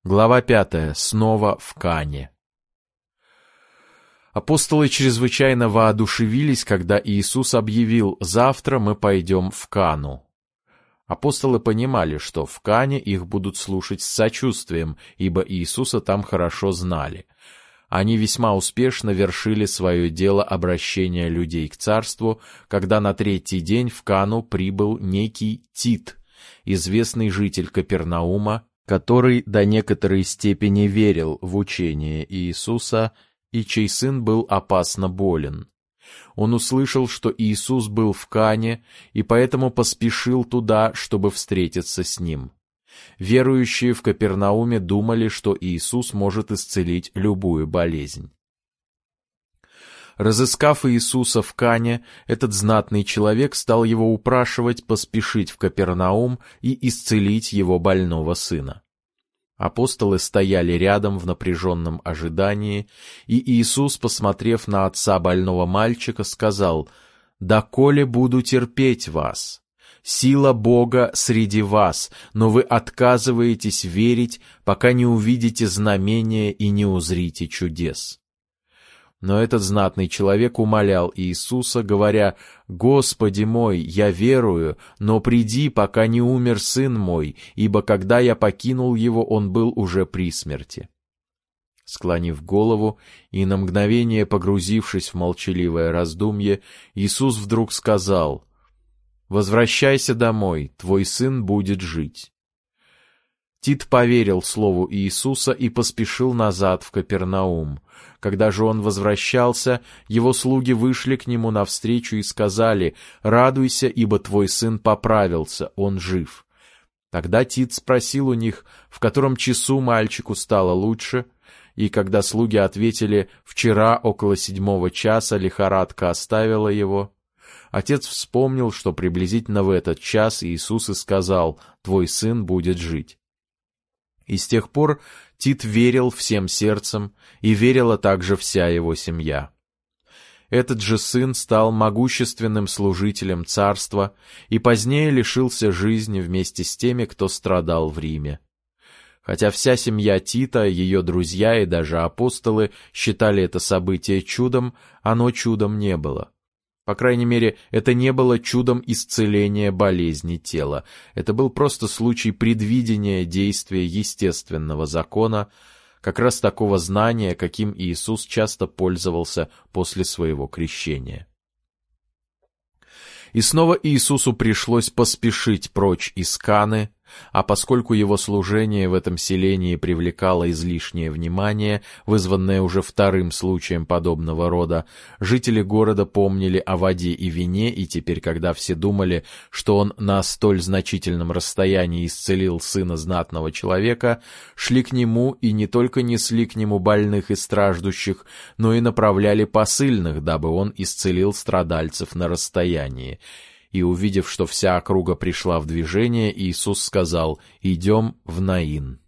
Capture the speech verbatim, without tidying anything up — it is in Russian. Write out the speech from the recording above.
Глава пятая. Снова в Кане. Апостолы чрезвычайно воодушевились, когда Иисус объявил: «Завтра мы пойдем в Кану». Апостолы понимали, что в Кане их будут слушать с сочувствием, ибо Иисуса там хорошо знали. Они весьма успешно вершили свое дело обращения людей к царству, когда на третий день в Кану прибыл некий Тит, известный житель Капернаума, который до некоторой степени верил в учение Иисуса и чей сын был опасно болен. Он услышал, что Иисус был в Кане, и поэтому поспешил туда, чтобы встретиться с ним. Верующие в Капернауме думали, что Иисус может исцелить любую болезнь. Разыскав Иисуса в Кане, этот знатный человек стал его упрашивать поспешить в Капернаум и исцелить его больного сына. Апостолы стояли рядом в напряженном ожидании, и Иисус, посмотрев на отца больного мальчика, сказал: «Доколе буду терпеть вас? Сила Бога среди вас, но вы отказываетесь верить, пока не увидите знамения и не узрите чудес». Но этот знатный человек умолял Иисуса, говоря: «Господи мой, я верую, но приди, пока не умер сын мой, ибо когда я покинул его, он был уже при смерти». Склонив голову и на мгновение погрузившись в молчаливое раздумье, Иисус вдруг сказал: «Возвращайся домой, твой сын будет жить». Тит поверил слову Иисуса и поспешил назад в Капернаум. Когда же он возвращался, его слуги вышли к нему навстречу и сказали: «Радуйся, ибо твой сын поправился, он жив». Тогда Тит спросил у них, в котором часу мальчику стало лучше, и когда слуги ответили: «Вчера около седьмого часа лихорадка оставила его», отец вспомнил, что приблизительно в этот час Иисус и сказал: «Твой сын будет жить». И с тех пор Тит верил всем сердцем, и верила также вся его семья. Этот же сын стал могущественным служителем царства и позднее лишился жизни вместе с теми, кто страдал в Риме. Хотя вся семья Тита, ее друзья и даже апостолы считали это событие чудом, оно чудом не было. По крайней мере, это не было чудом исцеления болезни тела. Это был просто случай предвидения действия естественного закона, как раз такого знания, каким Иисус часто пользовался после своего крещения. И снова Иисусу пришлось поспешить прочь из Каны, а поскольку его служение в этом селении привлекало излишнее внимание, вызванное уже вторым случаем подобного рода, жители города помнили о воде и вине, и теперь, когда все думали, что он на столь значительном расстоянии исцелил сына знатного человека, шли к нему и не только несли к нему больных и страждущих, но и направляли посыльных, дабы он исцелил страдальцев на расстоянии. И, увидев, что вся округа пришла в движение, Иисус сказал: «Идем в Наин».